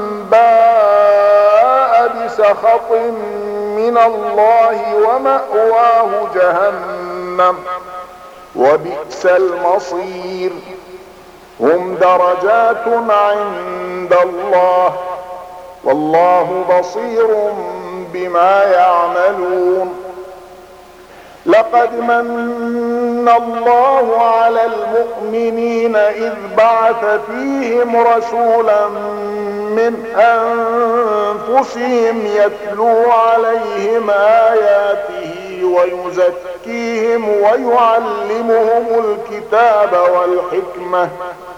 باء بسخط من الله ومأواه جهنم، وبئس المصير. هم درجات عند الله، والله بصير بما يعملون. لقد من الله على المؤمنين إذ بعث فيهم رسولا من أنفسهم يتلو عليهم آياته ويزكيهم ويعلمهم الكتاب والحكمة،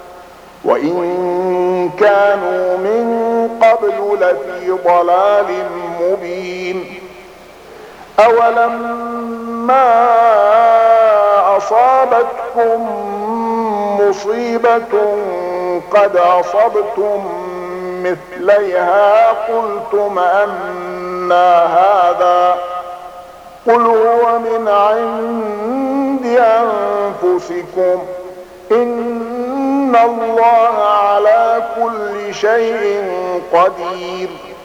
وإن كانوا من قبل لفي ضلال مبين. أولما أصابتكم مصيبة قد أصبتم مثليها قلتم أنى هذا، قل هو من عند أنفسكم، إن الله على كل شيء قدير.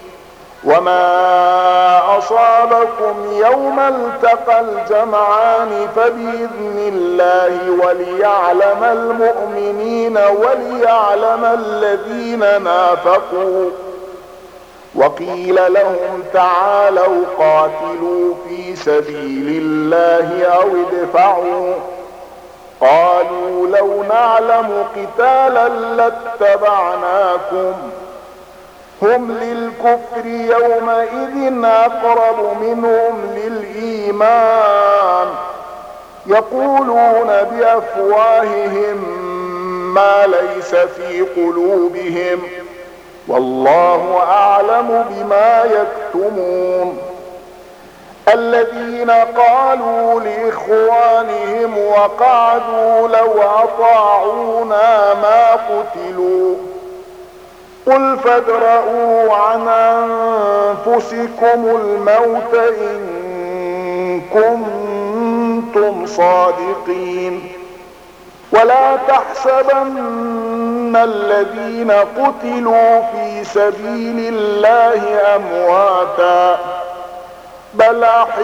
وما أصابكم يوم التقى الجمعان فبإذن الله وليعلم المؤمنين وليعلم الذين نافقوا. وقيل لهم تعالوا قاتلوا في سبيل الله أو ادفعوا، قالوا لو نعلم قتالا لاتبعناكم، هم للكفر يومئذ أقرب منهم للإيمان، يقولون بأفواههم ما ليس في قلوبهم، والله أعلم بما يكتمون. الذين قالوا لإخوانهم وقعدوا لو أطاعونا ما قتلوا، قل فادرءوا عن أنفسكم الموت إن كنتم صادقين. ولا تحسبن الذين قتلوا في سبيل الله أمواتا، بل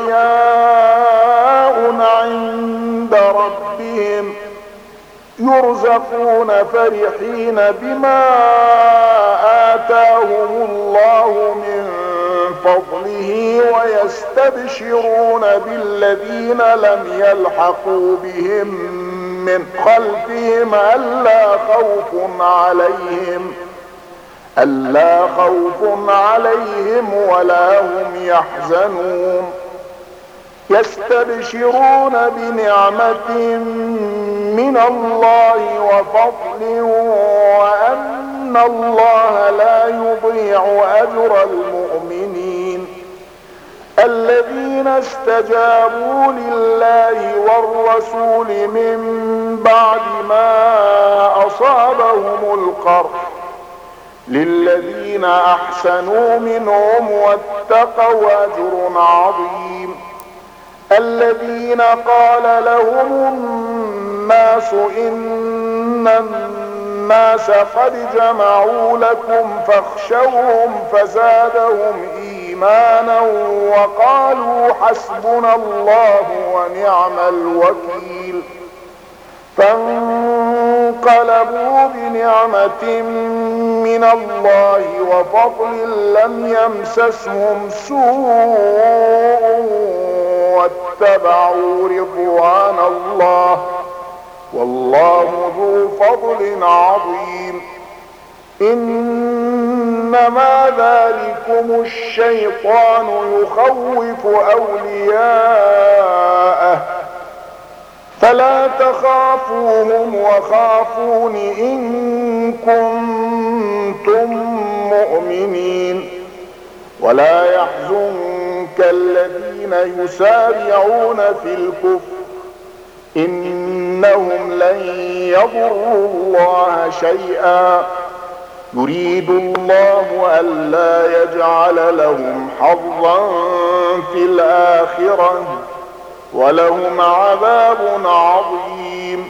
أحياء عند ربهم يرزقون فرحين بما آتاهم الله من فضله ويستبشرون بالذين لم يلحقوا بهم من خلفهم ألا خوف عليهم ألا خوف عليهم ولا هم يحزنون يستبشرون بنعمة من الله وفضل وأن الله لا يضيع أجر المؤمنين الذين استجابوا لله والرسول من بعد ما أصابهم القرح للذين أحسنوا منهم واتقوا أجر عظيم الذين قال لهم الناس إن الناس قد جمعوا لكم فاخشوهم فزادهم إيمانا وقالوا حسبنا الله ونعم الوكيل فانقلبوا بنعمة من الله وفضل لم يمسسهم سوء واتبعوا رضوان الله والله ذو فضل عظيم إنما ذلكم الشيطان يخوف أولياءه فلا تخافوهم وخافون إن كنتم مؤمنين ولا يحزنك الذين يسارعون في الكفر إنهم لن يضروا الله شيئا يريد الله ألا يجعل لهم حظا في الآخرة ولهم عذاب عظيم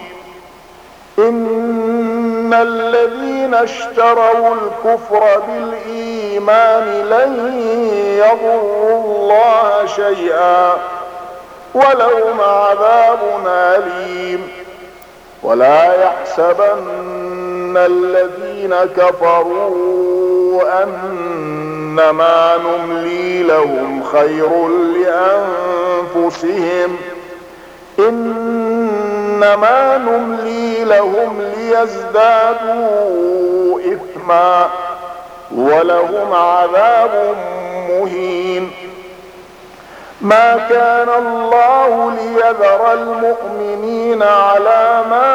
إن الذين اشتروا الكفر بالإيمان لن يضروا الله شيئا ولهم عذاب أليم ولا يحسبن الذين كفروا أنما نملي لهم خير لأنفسهم إنما نملي لهم ليزدادوا إثما ولهم عذاب مهين ما كان الله ليذر المؤمنين على ما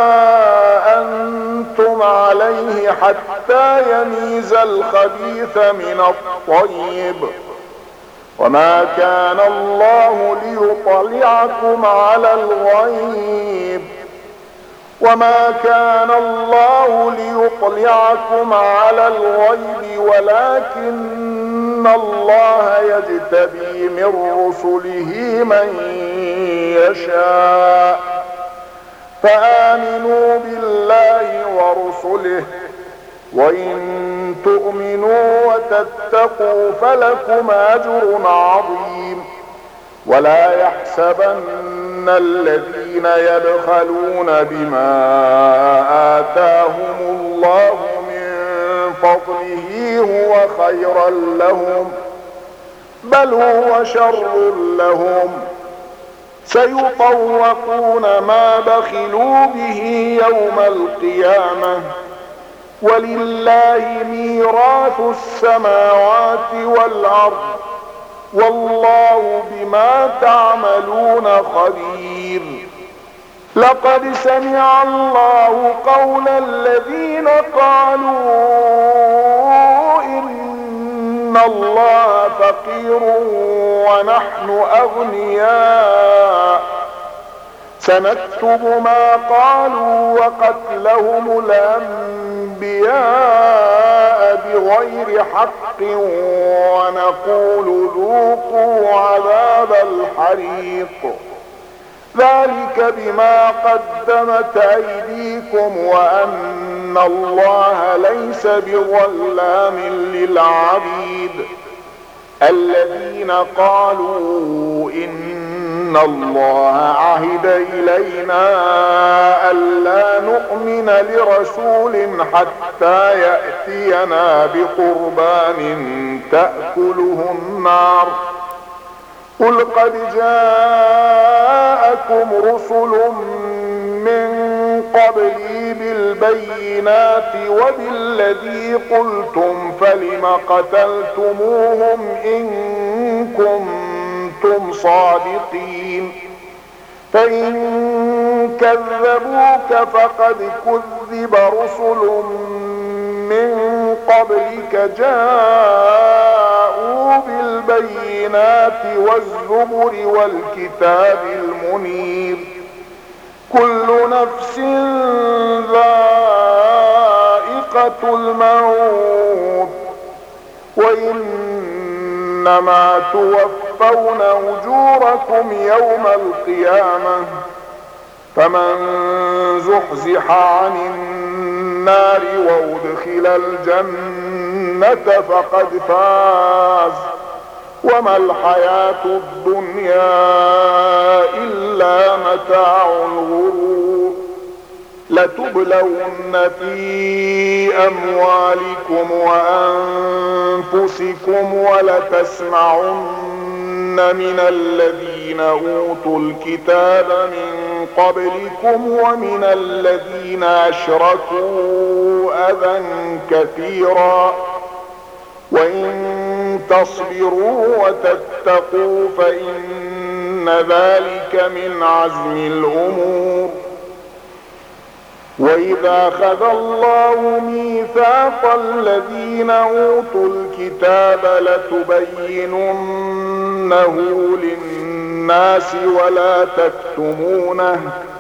أنتم عليه حتى يميز الخبيث من الطيب وما كان الله ليطلعكم على الغيب وما كان الله ليطلعكم على الغيب ولكن الله يجتبي من رسله من يشاء فآمنوا بالله ورسله وإن تؤمنوا وتتقوا فلكم أجر عظيم ولا يحسبن الذين يبخلون بما آتاهم الله من فضله هو خيرا لهم بل هو شر لهم سيطوقون ما بخلوا به يوم القيامة ولله ميراث السماوات والأرض والله بما تعملون خبير لقد سمع الله قول الذين قالوا إن الله فقير ونحن أغنياء سنكتب ما قالوا وقتلهم الأنبياء بغير حق ونقول ذوقوا عذاب الحريق ذلك بما قدمت أيديكم وأن الله ليس بظلام للعبيد الذين قالوا إن الله عهد إلينا ألا نؤمن لرسول حتى يأتينا بقربان تأكله النار قل قد جاءكم رسل من قبلي بالبينات وبالذي قلتم فلم قتلتموهم إن كنتم صادقين فإن كذبوك فقد كذب رسل من قبلك جاءوا بالبينات والزبر والكتاب المنير كل نفس ذائقة الموت وإنما توفون أجوركم يوم القيامة فمن زحزح عن النار وأدخل الجنة فقد فاز وما الحياة الدنيا إلا متاع الغرور لتبلون في أموالكم وأنفسكم ولتسمعن من الذين أوتوا الكتاب من قبلكم ومن الذين أشركوا أذى كثيرا وإن تصبروا وتتقوا فإن ذلك من عزم الأمور وإذا أخذ الله ميثاق الذين أوتوا الكتاب لتبيننه للناس ولا تكتمونه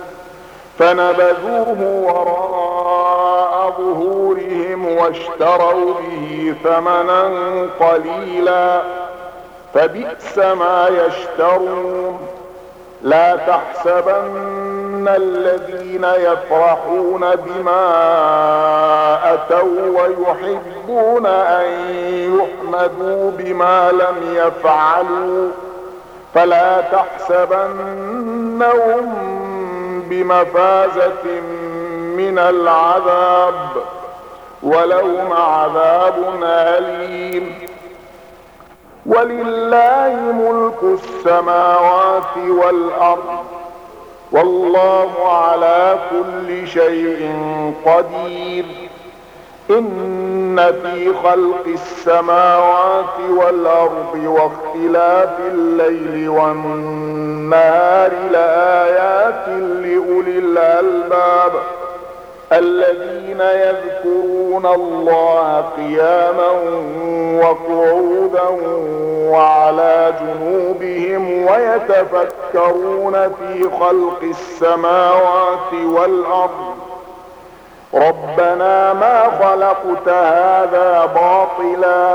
فنبذوه وراء ظهورهم واشتروا به ثمنا قليلا فبئس ما يشترون لا تحسبن الذين يفرحون بما أتوا ويحبون أن يحمدوا بما لم يفعلوا فلا تحسبنهم بمفازة من العذاب ولهم عذاب أليم ولله ملك السماوات والأرض والله على كل شيء قدير إن في خلق السماوات والأرض واختلاف الليل والنهار لآيات لأولي الألباب الذين يذكرون الله قياما وقعودا وعلى جنوبهم ويتفكرون في خلق السماوات والأرض ربنا ما خلقت هذا باطلا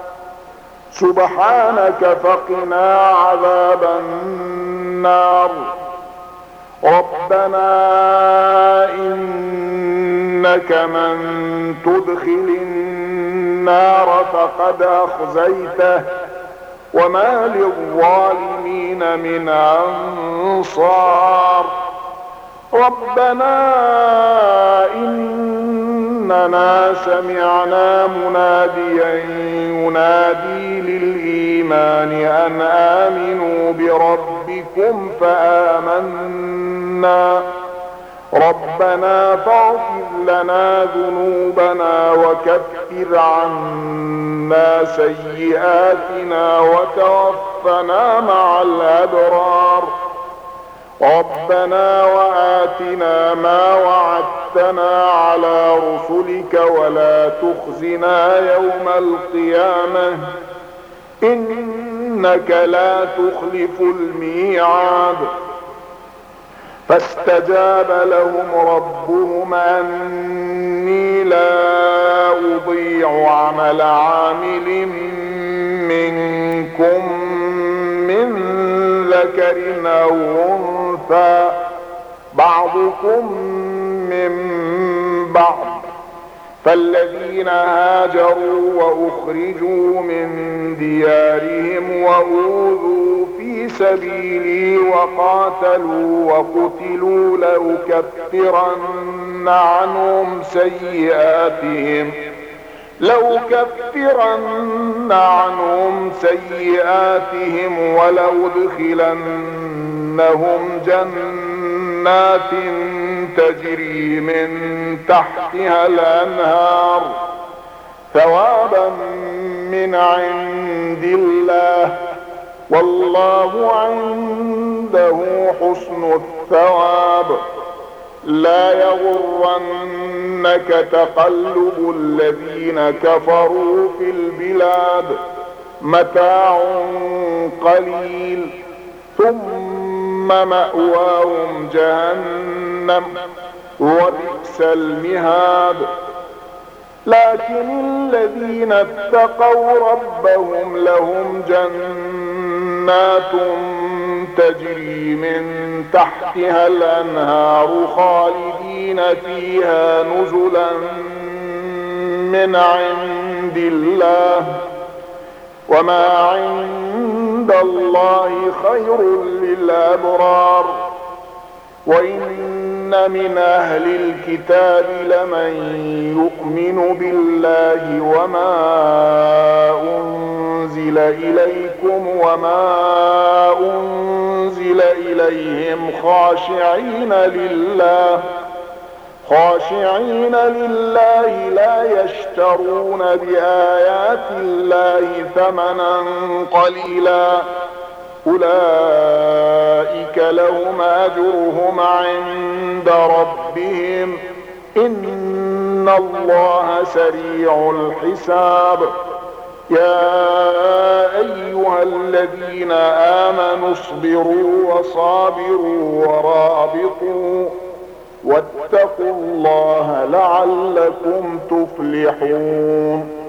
سبحانك فقنا عذاب النار ربنا إنك من تدخل النار فقد أخزيته وما للظالمين من أنصار ربنا إننا سمعنا مناديا ينادي للإيمان أن آمنوا بربكم فآمنا ربنا فاغفر لنا ذنوبنا وكفر عنا سيئاتنا وتوفنا مع الأبرار ربنا وآتنا ما وعدتنا على رسلك ولا تخزنا يوم القيامة إنك لا تخلف الميعاد فاستجاب لهم ربهم أني لا أضيع عمل عامل منكم من ذكر أو أنثى بعضكم من بعض فالذين هاجروا وأخرجوا من ديارهم وأوذوا في سبيلي وقاتلوا وقتلوا لأكفرن عنهم سيئاتهم لأكفرن عنهم سيئاتهم ولأدخلنهم جنات جنات تجري من تحتها الأنهار ثوابا من عند الله والله عنده حسن الثواب. لا يغرنك تقلب الذين كفروا في البلاد متاع قليل ثم مأواهم جهنم وبئس المهاد. لكن الذين اتقوا ربهم لهم جنات تجري من تحتها الأنهار خالدين فيها نزلا من عند الله وما عند الله خير للأبرار. وإن من أهل الكتاب لمن يؤمن بالله وما أنزل إليكم وما أنزل إليهم خاشعين لله خاشعين لله لا يشترون بآيات الله ثمنا قليلا أولئك لهم أجرهم عند ربهم إن الله سريع الحساب. يا أيها الذين آمنوا اصبروا وصابروا ورابطوا واتقوا الله لعلكم تفلحون.